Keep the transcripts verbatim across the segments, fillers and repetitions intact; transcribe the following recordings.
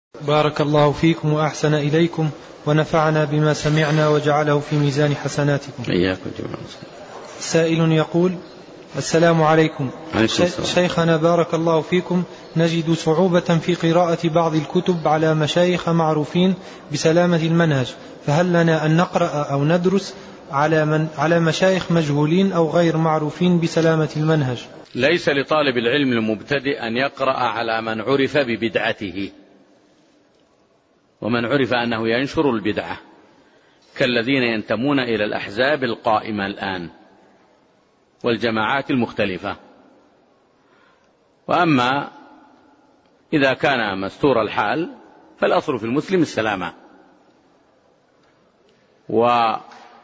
بارك الله فيكم وأحسن إليكم ونفعنا بما سمعنا وجعله في ميزان حسناتكم. إياكم جميعا. سائل يقول: السلام عليكم. شيخنا بارك الله فيكم، نجد صعوبة في قراءة بعض الكتب على مشايخ معروفين بسلامة المنهج، فهل لنا أن نقرأ أو ندرس على, من على مشايخ مجهولين أو غير معروفين بسلامة المنهج؟ ليس لطالب العلم المبتدئ أن يقرأ على من عرف ببدعته ومن عرف أنه ينشر البدعة كالذين ينتمون إلى الأحزاب القائمة الآن والجماعات المختلفة. وأما إذا كان مستور الحال فالأصل في المسلم السلامة. وأما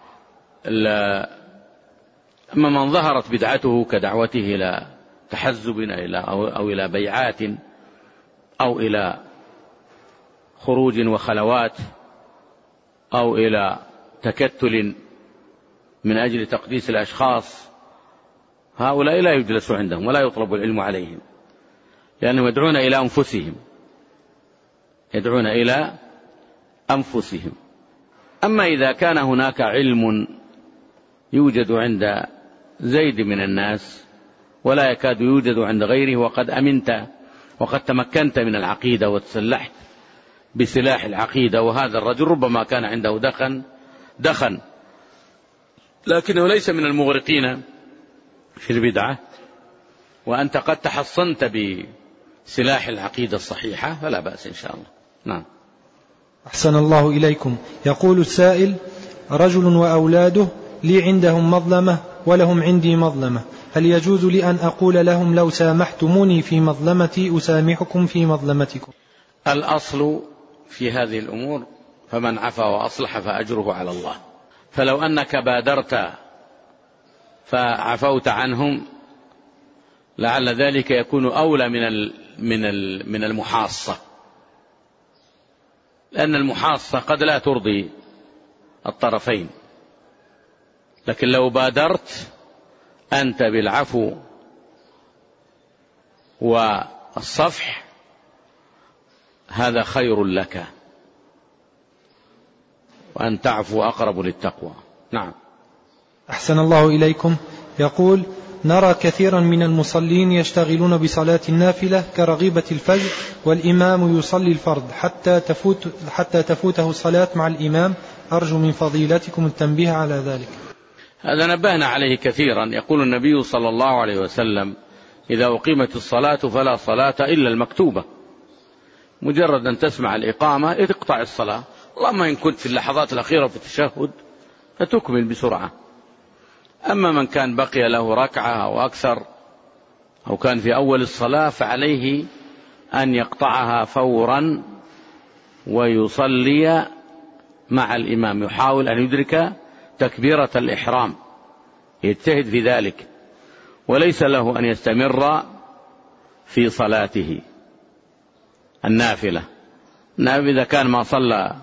من ظهرت بدعته كدعوته إلى تحزب أو إلى بيعات أو إلى خروج وخلوات أو إلى تكتل من أجل تقديس الأشخاص، هؤلاء لا يجلس عندهم ولا يطلب العلم عليهم، لأنهم يدعون إلى أنفسهم يدعون إلى أنفسهم. أما إذا كان هناك علم يوجد عند زيد من الناس ولا يكاد يوجد عند غيره، وقد أمنت وقد تمكنت من العقيدة وتسلحت بسلاح العقيدة، وهذا الرجل ربما كان عنده دخن دخن لكنه ليس من المغرقين في البدعة، وأنت قد تحصنت بسلاح العقيدة الصحيحة، فلا بأس إن شاء الله. نعم. أحسن الله إليكم. يقول السائل: رجل وأولاده لي عندهم مظلمة ولهم عندي مظلمة، هل يجوز لي أن أقول لهم لو سامحتموني في مظلمتي أسامحكم في مظلمتكم؟ الأصل في هذه الأمور فمن عفا وأصلح فأجره على الله، فلو أنك بادرت فعفوت عنهم لعل ذلك يكون أولى من من من المحاصة، لأن المحاصة قد لا ترضي الطرفين، لكن لو بادرت أنت بالعفو والصفح هذا خير لك، وأن تعفو أقرب للتقوى. نعم. أحسن الله إليكم. يقول: نرى كثيرا من المصلين يشتغلون بصلاة النافلة كرغيبة الفجر والإمام يصلي الفرض حتى تفوت حتى تفوته الصلاة مع الإمام، أرجو من فضيلتكم التنبيه على ذلك. هذا نبهنا عليه كثيرا. يقول النبي صلى الله عليه وسلم: إذا أقيمت الصلاة فلا صلاة إلا المكتوبة. مجرد أن تسمع الإقامة تقطع الصلاة، اللهم إن كنت في اللحظات الأخيرة في التشهد فتكمل بسرعة. أما من كان بقي له ركعة أو أكثر أو كان في أول الصلاة فعليه أن يقطعها فورا ويصلي مع الإمام، يحاول أن يدرك تكبيرة الإحرام، يجتهد في ذلك، وليس له أن يستمر في صلاته النافلة. إذا كان ما صلى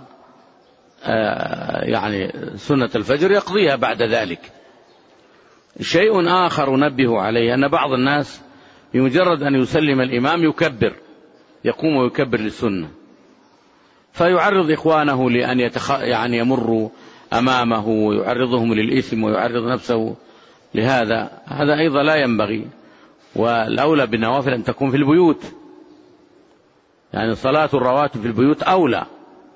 يعني سنة الفجر يقضيها بعد ذلك. شيء آخر نبه عليه أن بعض الناس بمجرد أن يسلم الإمام يكبر، يقوم ويكبر للسنة، فيعرض إخوانه لأن يتخ... يعني يمروا أمامه ويعرضهم للإثم ويعرض نفسه لهذا. هذا أيضا لا ينبغي، والأولى بالنوافل أن تكون في البيوت، يعني صلاة الرواتب في البيوت أولى.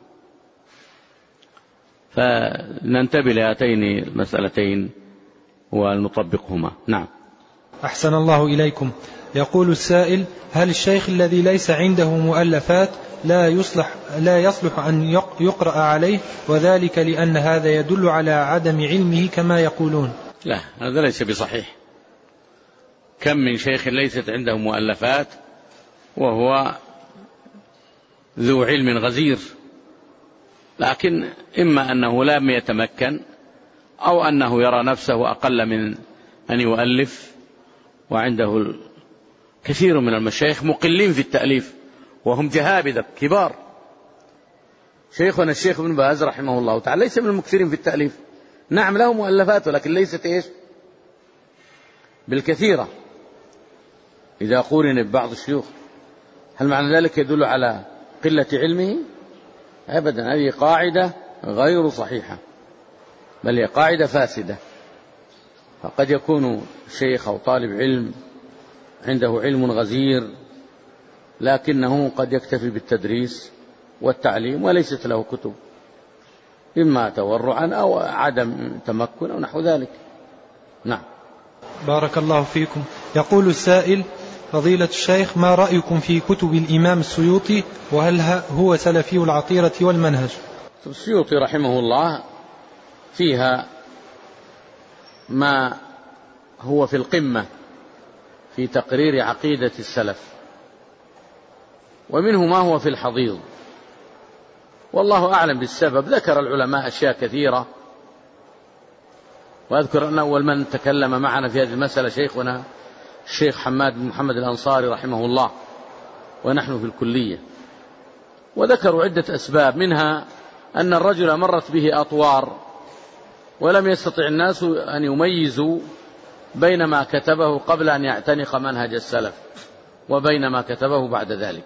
فننتبه لهاتين المسألتين ونطبقهما. نعم. أحسن الله إليكم. يقول السائل: هل الشيخ الذي ليس عنده مؤلفات لا يصلح لا يصلح أن يقرأ عليه، وذلك لأن هذا يدل على عدم علمه كما يقولون؟ لا، هذا ليس بصحيح. كم من شيخ ليست عنده مؤلفات وهو ذو علم غزير، لكن إما أنه لم يتمكن أو أنه يرى نفسه أقل من أن يؤلف، وعنده كثير من المشايخ مقلين في التأليف وهم جهابذة كبار. شيخنا الشيخ ابن باز رحمه الله تعالى ليس من المكثرين في التأليف، نعم له مؤلفات ولكن ليست إيش بالكثيرة إذا قورن ببعض الشيوخ. هل معنى ذلك يدل على قلة علمه؟ أبدا، هذه قاعدة غير صحيحة، بل هي قاعدة فاسدة. فقد يكون شيخ أو طالب علم عنده علم غزير، لكنه قد يكتفي بالتدريس والتعليم وليست له كتب، إما تورعا أو عدم تمكن أو نحو ذلك. نعم. بارك الله فيكم. يقول السائل: فضيلة الشيخ، ما رأيكم في كتب الإمام السيوطي، وهل هو سلفي العطيرة والمنهج؟ السيوطي رحمه الله فيها ما هو في القمة في تقرير عقيدة السلف، ومنه ما هو في الحضيض، والله أعلم بالسبب. ذكر العلماء أشياء كثيرة، وأذكر أن أول من تكلم معنا في هذه المسألة شيخنا الشيخ حماد بن محمد الأنصاري رحمه الله، ونحن في الكلية، وذكروا عدة أسباب، منها أن الرجل مرت به أطوار ولم يستطع الناس أن يميزوا بين ما كتبه قبل أن يعتنق منهج السلف وبين ما كتبه بعد ذلك.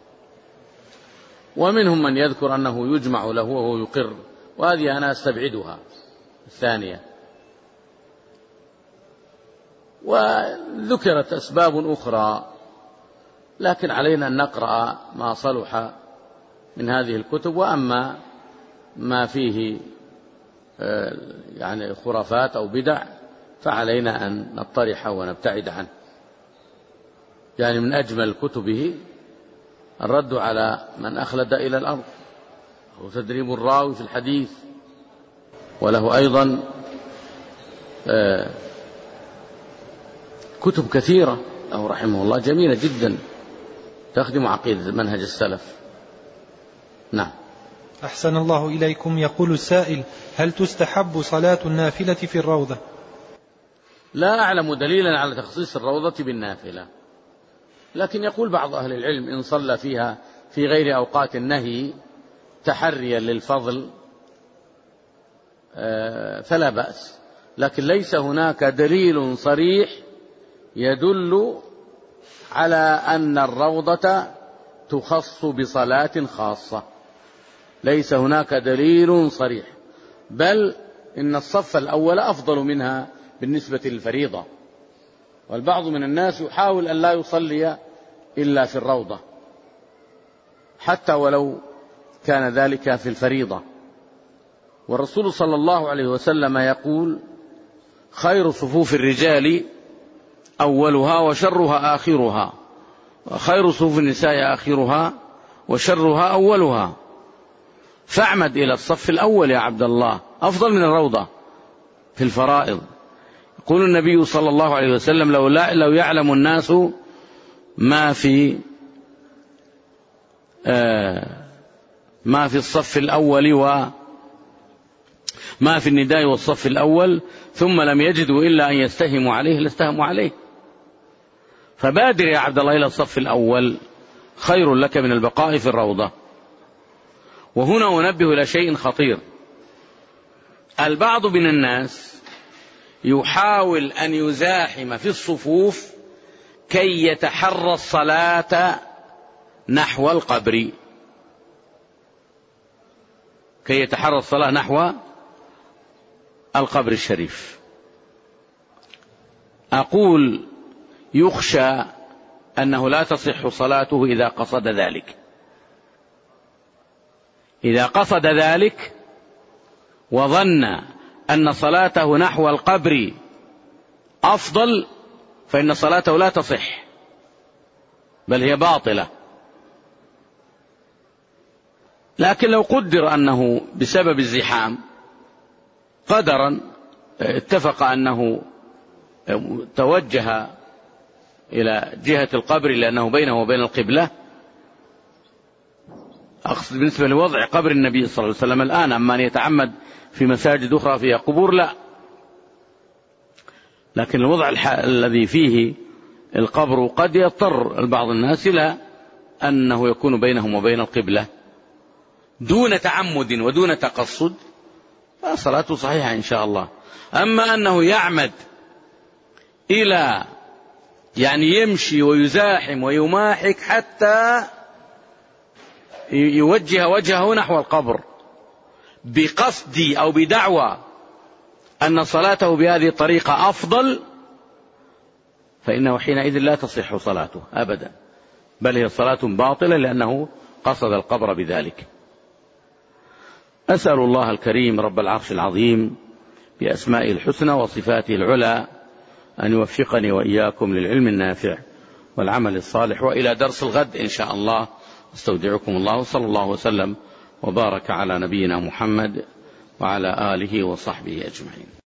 ومنهم من يذكر أنه يجمع له وهو يقر، وهذه أنا أستبعدها الثانية. وذكرت أسباب أخرى، لكن علينا أن نقرأ ما صلح من هذه الكتب، وأما ما فيه يعني خرافات أو بدع فعلينا أن نطرح ونبتعد عنه. يعني من أجمل كتبه الرد على من أخلد إلى الأرض، أو تدريب الراوي في الحديث، وله أيضا كتب كثيرة له رحمه الله جميلة جدا تخدم عقيدة منهج السلف. نعم. أحسن الله إليكم. يقول السائل: هل تستحب صلاة النافلة في الروضة؟ لا أعلم دليلا على تخصيص الروضة بالنافلة، لكن يقول بعض أهل العلم إن صلى فيها في غير أوقات النهي تحريا للفضل فلا بأس، لكن ليس هناك دليل صريح يدل على أن الروضة تخص بصلاة خاصة، ليس هناك دليل صريح، بل إن الصف الأول أفضل منها بالنسبة للفريضة، والبعض من الناس يحاول أن لا يصلي إلا في الروضة حتى ولو كان ذلك في الفريضة. والرسول صلى الله عليه وسلم يقول: خير صفوف الرجال أولها وشرها آخرها، وخير صفوف النساء آخرها وشرها أولها، فاعمد إلى الصف الأول يا عبد الله، أفضل من الروضة في الفرائض. يقول النبي صلى الله عليه وسلم: لو, لا لو يعلم الناس ما في آه ما في الصف الأول وما في النداء والصف الأول ثم لم يجدوا إلا أن يستهموا عليه لاستهموا عليه، فبادر يا عبد الله إلى الصف الأول، خير لك من البقاء في الروضة. وهنا أنبه إلى شيء خطير: البعض من الناس يحاول أن يزاحم في الصفوف كي يتحرى الصلاة نحو القبر، كي يتحرى الصلاة نحو القبر الشريف. أقول يخشى أنه لا تصح صلاته إذا قصد ذلك. إذا قصد ذلك وظن أن صلاته نحو القبر أفضل فإن صلاته لا تصح، بل هي باطلة. لكن لو قدر أنه بسبب الزحام قدرا اتفق أنه توجه إلى جهة القبر لأنه بينه وبين القبلة، أقصد بالنسبة لوضع قبر النبي صلى الله عليه وسلم الآن، أما أن يتعمد في مساجد أخرى فيها قبور لا، لكن الوضع الذي فيه القبر قد يضطر البعض الناس إلى أنه يكون بينهم وبين القبلة دون تعمد ودون تقصد، فصلاته صحيحة إن شاء الله. أما أنه يعمد إلى يعني يمشي ويزاحم ويماحك حتى يوجه وجهه نحو القبر بقصد أو بدعوى أن صلاته بهذه الطريقة أفضل، فإنه حينئذ لا تصح صلاته أبدا، بل هي صلاة باطلة لأنه قصد القبر بذلك. أسأل الله الكريم رب العرش العظيم بأسمائه الحسنى وصفاته العلى أن يوفقني وإياكم للعلم النافع والعمل الصالح، وإلى درس الغد إن شاء الله. استودعكم الله، صلى الله وسلم وبارك على نبينا محمد وعلى آله وصحبه أجمعين.